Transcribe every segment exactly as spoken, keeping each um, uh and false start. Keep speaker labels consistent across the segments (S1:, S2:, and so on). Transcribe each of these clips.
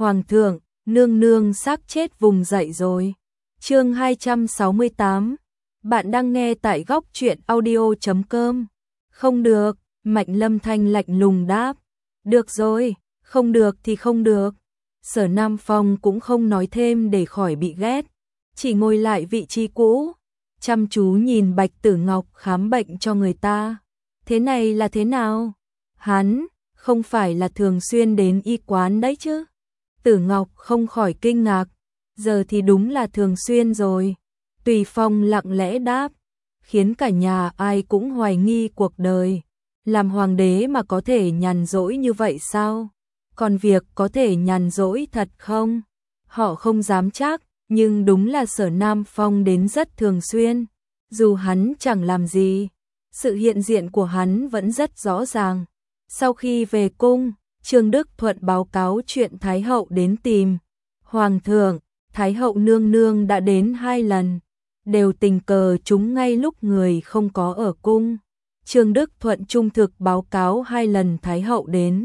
S1: Hoàng thượng, nương nương xác chết vùng dậy rồi. Chương hai trăm sáu mươi tám. Bạn đang nghe tại góc truyện audio chấm com. Không được, Mạnh Lâm Thanh lạnh lùng đáp. Được rồi, không được thì không được. Sở Nam Phong cũng không nói thêm để khỏi bị ghét, chỉ ngồi lại vị trí cũ, chăm chú nhìn Bạch Tử Ngọc khám bệnh cho người ta. Thế này là thế nào? Hắn không phải là thường xuyên đến y quán đấy chứ? Tử Ngọc không khỏi kinh ngạc. Giờ thì đúng là thường xuyên rồi. Tùy Phong lặng lẽ đáp, khiến cả nhà ai cũng hoài nghi cuộc đời. Làm hoàng đế mà có thể nhàn rỗi như vậy sao? Còn việc có thể nhàn rỗi thật không? Họ không dám chắc, nhưng đúng là Sở Nam Phong đến rất thường xuyên. Dù hắn chẳng làm gì, sự hiện diện của hắn vẫn rất rõ ràng. Sau khi về cung, Trương Đức Thuận báo cáo chuyện Thái hậu đến tìm. Hoàng thượng, Thái hậu nương nương đã đến hai lần, đều tình cờ trúng ngay lúc người không có ở cung. Trương Đức Thuận trung thực báo cáo hai lần Thái hậu đến.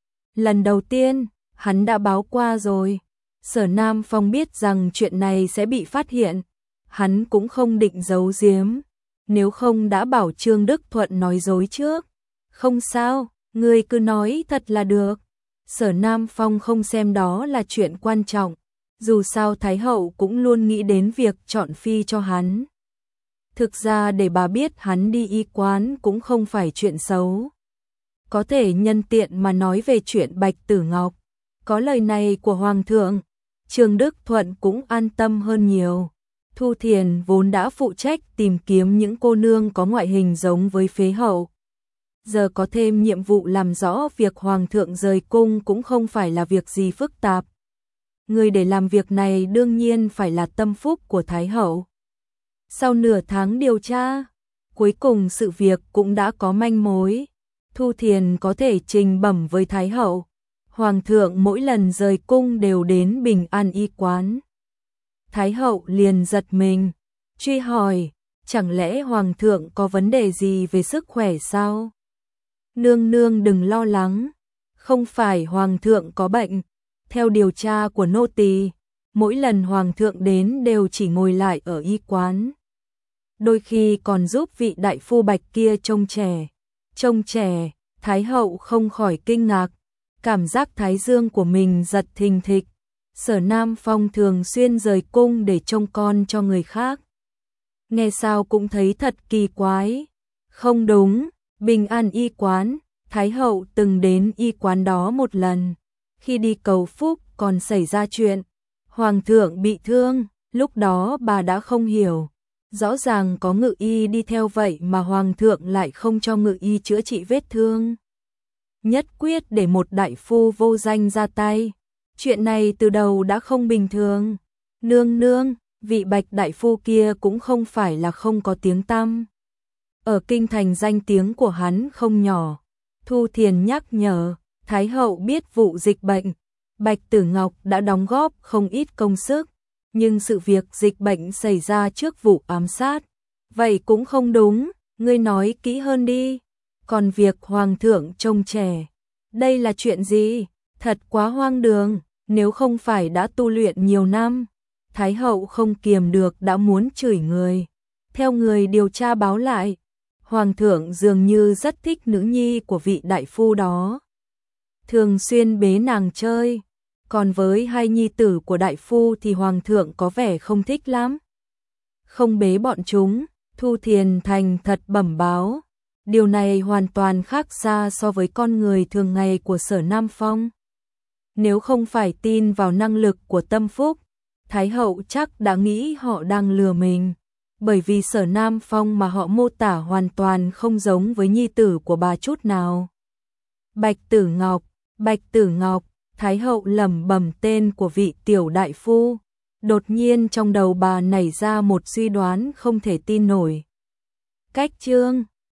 S1: Lần đầu tiên, hắn đã báo qua rồi. Sở Nam Phong biết rằng chuyện này sẽ bị phát hiện, hắn cũng không định giấu giếm, nếu không đã bảo Trương Đức Thuận nói dối trước. Không sao, ngươi cứ nói thật là được. Sở Nam Phong không xem đó là chuyện quan trọng, dù sao Thái hậu cũng luôn nghĩ đến việc chọn phi cho hắn. Thực ra để bà biết hắn đi y quán cũng không phải chuyện xấu. Có thể nhân tiện mà nói về chuyện Bạch Tử Ngọc. Có lời này của Hoàng thượng, Trương Đức Thuận cũng an tâm hơn nhiều. Thu Thiền vốn đã phụ trách tìm kiếm những cô nương có ngoại hình giống với phế hậu. Giờ có thêm nhiệm vụ làm rõ việc Hoàng thượng rời cung cũng không phải là việc gì phức tạp. Người để làm việc này đương nhiên phải là tâm phúc của Thái hậu. Sau nửa tháng điều tra, cuối cùng sự việc cũng đã có manh mối. Thu Thiền có thể trình bẩm với Thái hậu. Hoàng thượng mỗi lần rời cung đều đến Bình An y quán. Thái hậu liền giật mình, truy hỏi, chẳng lẽ Hoàng thượng có vấn đề gì về sức khỏe sao? Nương nương đừng lo lắng, không phải Hoàng thượng có bệnh. Theo điều tra của nô tỳ, mỗi lần Hoàng thượng đến đều chỉ ngồi lại ở y quán. Đôi khi còn giúp vị đại phu Bạch kia trông trẻ. Trông trẻ, Thái hậu không khỏi kinh ngạc, cảm giác thái dương của mình giật thình thịch. Sở Nam Phong thường xuyên rời cung để trông con cho người khác. Nghe sao cũng thấy thật kỳ quái. Không đúng, Bình An y quán, Thái hậu từng đến y quán đó một lần. Khi đi cầu phúc còn xảy ra chuyện, Hoàng thượng bị thương, lúc đó bà đã không hiểu. Rõ ràng có ngự y đi theo vậy mà Hoàng thượng lại không cho ngự y chữa trị vết thương. Nhất quyết để một đại phu vô danh ra tay. Chuyện này từ đầu đã không bình thường. Nương nương, vị Bạch đại phu kia cũng không phải là không có tiếng tăm. Ở kinh thành danh tiếng của hắn không nhỏ. Thu Thiền nhắc nhở, Thái hậu biết vụ dịch bệnh, Bạch Tử Ngọc đã đóng góp không ít công sức. Nhưng sự việc dịch bệnh xảy ra trước vụ ám sát. Vậy cũng không đúng, ngươi nói kỹ hơn đi. Còn việc Hoàng thượng trông trẻ, đây là chuyện gì? Thật quá hoang đường, nếu không phải đã tu luyện nhiều năm. Thái hậu không kiềm được đã muốn chửi người. Theo người điều tra báo lại, Hoàng thượng dường như rất thích nữ nhi của vị đại phu đó. Thường xuyên bế nàng chơi. Còn với hai nhi tử của đại phu thì Hoàng thượng có vẻ không thích lắm. Không bế bọn chúng, Thu Thiền thành thật bẩm báo. Điều này hoàn toàn khác xa so với con người thường ngày của Sở Nam Phong. Nếu không phải tin vào năng lực của tâm phúc, Thái hậu chắc đã nghĩ họ đang lừa mình. Bởi vì Sở Nam Phong mà họ mô tả hoàn toàn không giống với nhi tử của bà chút nào. Bạch Tử Ngọc, Bạch Tử Ngọc. Thái hậu lẩm bẩm tên của vị tiểu đại phu. Đột nhiên trong đầu bà nảy ra một suy đoán không thể tin nổi. Cách chương